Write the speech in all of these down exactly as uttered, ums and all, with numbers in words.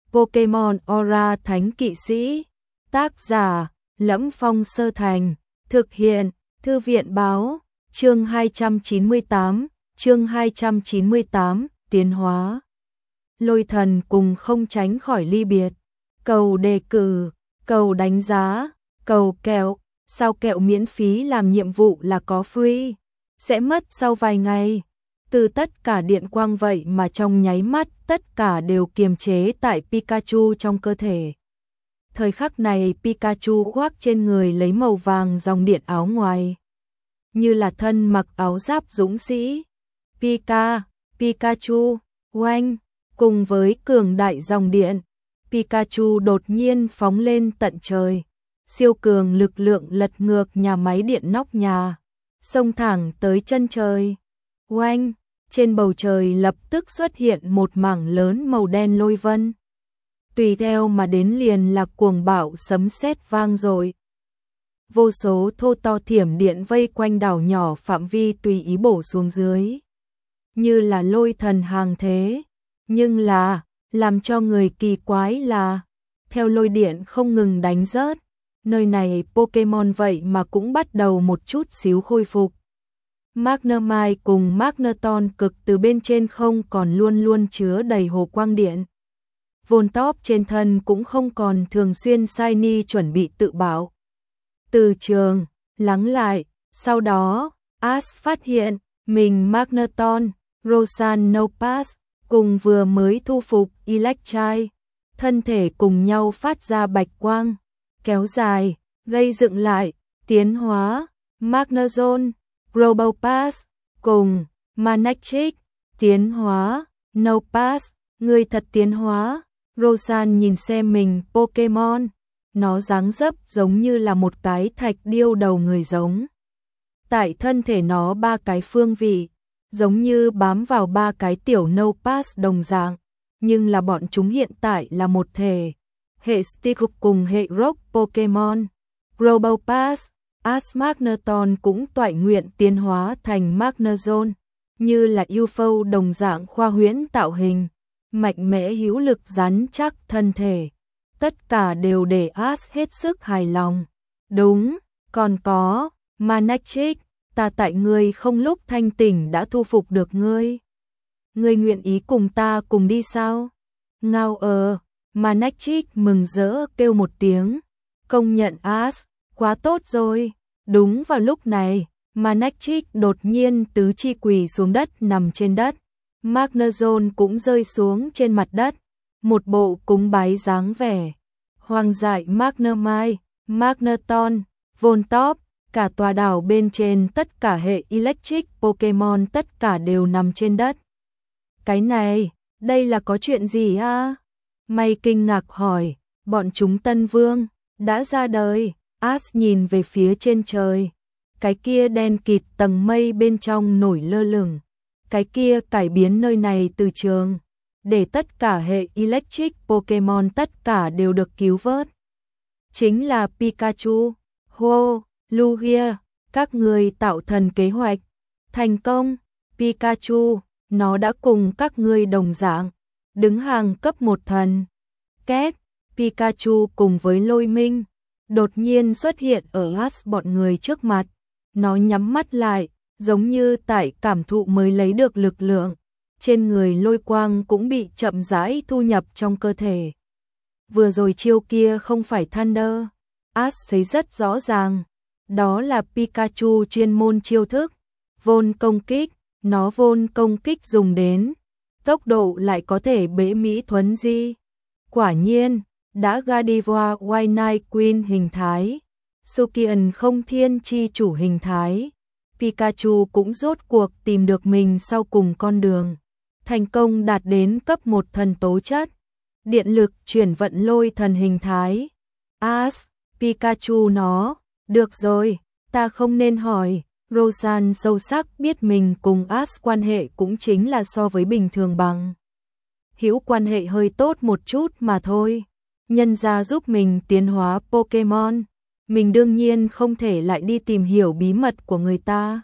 Pokemon Aura Thánh Kỵ Sĩ. Tác giả: Lẫm Phong Sơ Thành. Thực hiện: Thư viện báo. Chương hai trăm chín mươi tám, chương hai trăm chín mươi tám, tiến hóa. Lôi thần cùng không tránh khỏi ly biệt. Cầu đề cử, cầu đánh giá, cầu kẹo. Sao kẹo miễn phí làm nhiệm vụ là có free, sẽ mất sau vài ngày. Từ tất cả điện quang vậy mà trong nháy mắt tất cả đều kiềm chế tại Pikachu trong cơ thể. Thời khắc này Pikachu khoác trên người lấy màu vàng dòng điện áo ngoài, như là thân mặc áo giáp dũng sĩ. Pika, Pikachu, oanh, cùng với cường đại dòng điện, Pikachu đột nhiên phóng lên tận trời. Siêu cường lực lượng lật ngược nhà máy điện nóc nhà, xông thẳng tới chân trời. Oanh, trên bầu trời lập tức xuất hiện một mảng lớn màu đen lôi vân. Tùy theo mà đến liền là cuồng bạo sấm sét vang dội. Vô số thô to thiểm điện vây quanh đảo nhỏ phạm vi tùy ý bổ xuống dưới, như là lôi thần hàng thế. Nhưng là, làm cho người kỳ quái là, theo lôi điện không ngừng đánh rớt, nơi này Pokemon vậy mà cũng bắt đầu một chút xíu khôi phục. Magnemite cùng Magneton cực từ bên trên không còn luôn luôn chứa đầy hồ quang điện. Voltop trên thân cũng không còn thường xuyên shiny chuẩn bị tự bảo. Từ trường, lắng lại, sau đó, Ash phát hiện, mình Magneton, Rosan Nopass, cùng vừa mới thu phục Electrike, thân thể cùng nhau phát ra bạch quang, kéo dài, gây dựng lại, tiến hóa, Magnezone, Probopass, cùng, Manectric, tiến hóa, Nopass, người thật tiến hóa. Rosan nhìn xem mình Pokemon, nó dáng dấp giống như là một cái thạch điêu đầu người giống. Tại thân thể nó ba cái phương vị, giống như bám vào ba cái tiểu Nopass đồng dạng, nhưng là bọn chúng hiện tại là một thể. Hệ Stick cùng hệ Rock Pokemon, Probopass, Ash Magneton cũng toại nguyện tiến hóa thành Magnezone, như là u ép ô đồng dạng khoa huyễn tạo hình, mạnh mẽ hữu lực rắn chắc thân thể. Tất cả đều để Ash hết sức hài lòng. Đúng, còn có, Manectric, ta tại ngươi không lúc thanh tỉnh đã thu phục được ngươi. Ngươi nguyện ý cùng ta cùng đi sao? Ngao ờ, Manectric mừng rỡ kêu một tiếng, công nhận Ash, quá tốt rồi. Đúng vào lúc này, Manectric đột nhiên tứ chi quỳ xuống đất nằm trên đất. Magnezone cũng rơi xuống trên mặt đất, một bộ cúng bái dáng vẻ. Hoang dại Magnemite, Magneton, Voltop, cả tòa đảo bên trên tất cả hệ Electric Pokemon tất cả đều nằm trên đất. Cái này, đây là có chuyện gì à? May kinh ngạc hỏi, bọn chúng Tân Vương đã ra đời. Ash nhìn về phía trên trời, cái kia đen kịt tầng mây bên trong nổi lơ lửng, cái kia cải biến nơi này từ trường, để tất cả hệ Electric Pokemon tất cả đều được cứu vớt. Chính là Pikachu, Ho, Lugia, các người tạo thần kế hoạch, thành công. Pikachu, nó đã cùng các ngươi đồng dạng, đứng hàng cấp một thần. Két, Pikachu cùng với Lôi Minh đột nhiên xuất hiện ở Ash bọn người trước mặt. Nó nhắm mắt lại, giống như tại cảm thụ mới lấy được lực lượng. Trên người lôi quang cũng bị chậm rãi thu nhập trong cơ thể. Vừa rồi chiêu kia không phải Thunder. Ash thấy rất rõ ràng, đó là Pikachu chuyên môn chiêu thức. Vôn công kích, nó vôn công kích dùng đến, tốc độ lại có thể bế mỹ thuấn di. Quả nhiên, đã Gardevoir White Night Queen hình thái, Sukian không thiên chi chủ hình thái. Pikachu cũng rốt cuộc tìm được mình sau cùng con đường, thành công đạt đến cấp một thần tố chất, điện lực chuyển vận lôi thần hình thái. Ash, Pikachu nó, được rồi, ta không nên hỏi. Rosan sâu sắc biết mình cùng Ash quan hệ cũng chính là so với bình thường bằng hữu quan hệ hơi tốt một chút mà thôi. Nhân ra giúp mình tiến hóa Pokemon, mình đương nhiên không thể lại đi tìm hiểu bí mật của người ta.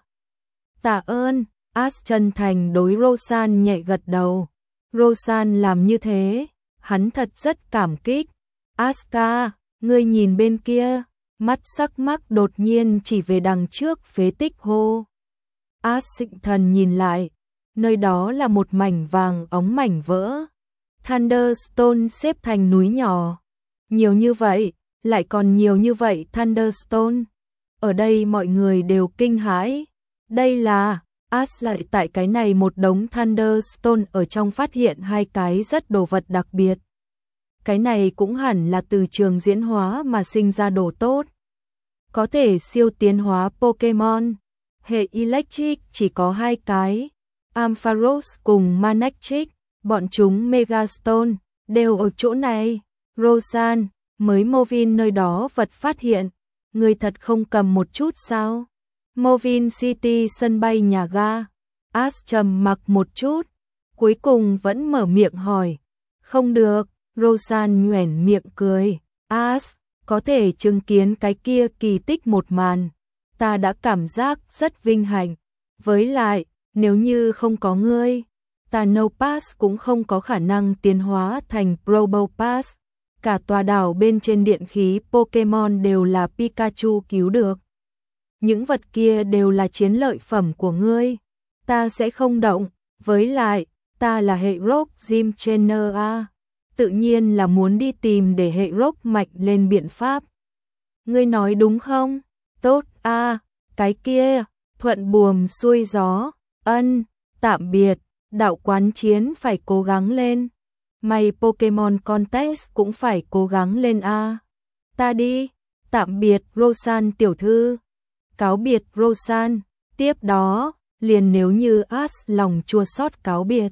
Tạ ơn. Ash chân thành đối Rosan nhẹ gật đầu. Rosan làm như thế, hắn thật rất cảm kích. Asuka, ngươi nhìn bên kia, mắt sắc mắc đột nhiên chỉ về đằng trước phế tích hô. As Sinh Thần nhìn lại, nơi đó là một mảnh vàng óng mảnh vỡ. Thunderstone xếp thành núi nhỏ. Nhiều như vậy, lại còn nhiều như vậy Thunderstone. Ở đây mọi người đều kinh hãi. Đây là, As lại tại cái này một đống Thunderstone ở trong phát hiện hai cái rất đồ vật đặc biệt. Cái này cũng hẳn là từ trường diễn hóa mà sinh ra đồ tốt. Có thể siêu tiến hóa Pokemon. Hệ Electric chỉ có hai cái. Ampharos cùng Manectric, bọn chúng Megastone, đều ở chỗ này. Rosan, mới Movin nơi đó vật phát hiện. Người thật không cầm một chút sao? Movin City sân bay nhà ga. As trầm mặc một chút, cuối cùng vẫn mở miệng hỏi. Không được, Rosan nhoẻn miệng cười. As, có thể chứng kiến cái kia kỳ tích một màn. Ta đã cảm giác rất vinh hạnh. Với lại, nếu như không có ngươi, ta No Pass cũng không có khả năng tiến hóa thành Probo Pass. Cả tòa đảo bên trên điện khí Pokemon đều là Pikachu cứu được. Những vật kia đều là chiến lợi phẩm của ngươi. Ta sẽ không động. Với lại, ta là hệ Rock Gym Trainer a. Tự nhiên là muốn đi tìm để hệ Rock mạnh lên biện pháp. Ngươi nói đúng không? Tốt a, à, cái kia, thuận buồm xuôi gió. Ân, tạm biệt, đạo quán chiến phải cố gắng lên. Mày Pokemon Contest cũng phải cố gắng lên a. À. Ta đi, tạm biệt Rosan tiểu thư. Cáo biệt Rosan, tiếp đó, liền nếu như As lòng chua xót cáo biệt.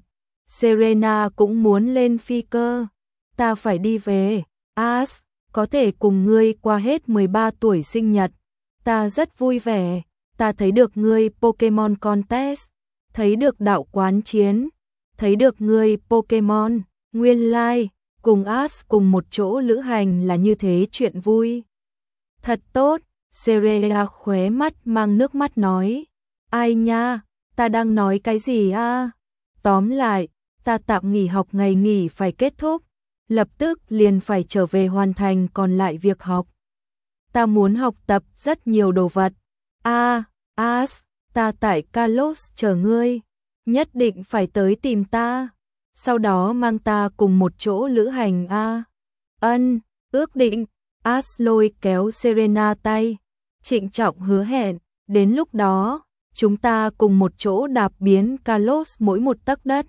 Serena cũng muốn lên phi cơ. Ta phải đi về, As, có thể cùng ngươi qua hết mười ba tuổi sinh nhật. Ta rất vui vẻ, ta thấy được ngươi Pokemon Contest, thấy được đạo quán chiến, thấy được ngươi Pokemon, nguyên lai, like, cùng As cùng một chỗ lữ hành là như thế chuyện vui. Thật tốt, Serena khóe mắt mang nước mắt nói. Ai nha, ta đang nói cái gì a? À? Tóm lại, ta tạm nghỉ học ngày nghỉ phải kết thúc, lập tức liền phải trở về hoàn thành còn lại việc học. Ta muốn học tập rất nhiều đồ vật. A, à, As, ta tại Kalos chờ ngươi, nhất định phải tới tìm ta, sau đó mang ta cùng một chỗ lữ hành a. À. Ân, ước định. As lôi kéo Serena tay, trịnh trọng hứa hẹn, đến lúc đó, chúng ta cùng một chỗ đạp biến Kalos mỗi một tấc đất.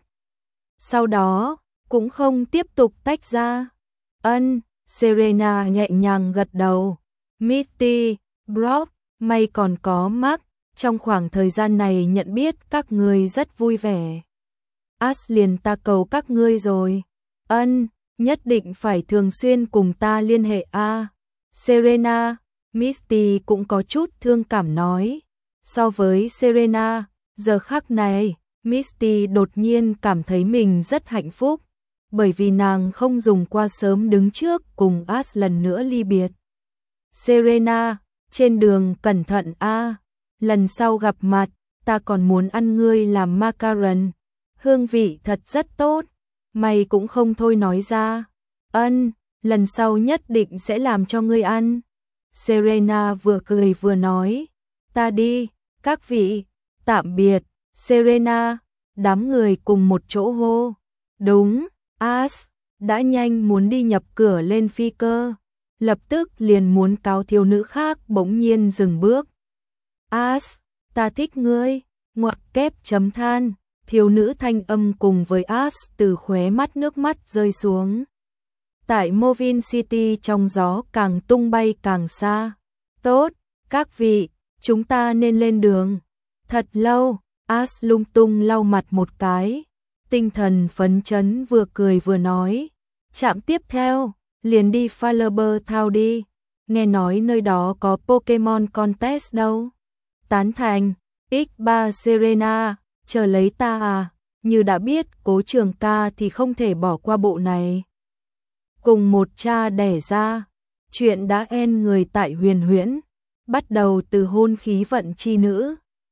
Sau đó, cũng không tiếp tục tách ra. Ân, Serena nhẹ nhàng gật đầu. Misty, Brock, may còn có Mark, trong khoảng thời gian này nhận biết các ngươi rất vui vẻ. As liền ta cầu các ngươi rồi. Ân, nhất định phải thường xuyên cùng ta liên hệ a. À. Serena, Misty cũng có chút thương cảm nói. So với Serena, giờ khắc này, Misty đột nhiên cảm thấy mình rất hạnh phúc, bởi vì nàng không dùng qua sớm đứng trước cùng As lần nữa ly biệt. Serena, trên đường cẩn thận a, à. Lần sau gặp mặt, ta còn muốn ăn ngươi làm macaron, hương vị thật rất tốt, mày cũng không thôi nói ra. Ân, lần sau nhất định sẽ làm cho ngươi ăn. Serena vừa cười vừa nói, ta đi, các vị, tạm biệt. Serena, đám người cùng một chỗ hô. Đúng, As, đã nhanh muốn đi nhập cửa lên phi cơ, lập tức liền muốn cáo thiếu nữ khác bỗng nhiên dừng bước. As, ta thích ngươi, ngoặc kép chấm than, thiếu nữ thanh âm cùng với As từ khóe mắt nước mắt rơi xuống. Tại Movin City trong gió càng tung bay càng xa. Tốt, các vị, chúng ta nên lên đường. Thật lâu, As lung tung lau mặt một cái, tinh thần phấn chấn vừa cười vừa nói. Trạm tiếp theo, liền đi Fireber Town đi, nghe nói nơi đó có Pokemon Contest đâu. Tán thành, ích ba Serena, chờ lấy ta à, như đã biết Cố Trường ca thì không thể bỏ qua bộ này. Cùng một cha đẻ ra, chuyện đã end người tại Huyền Huyễn, bắt đầu từ hôn khí vận chi nữ.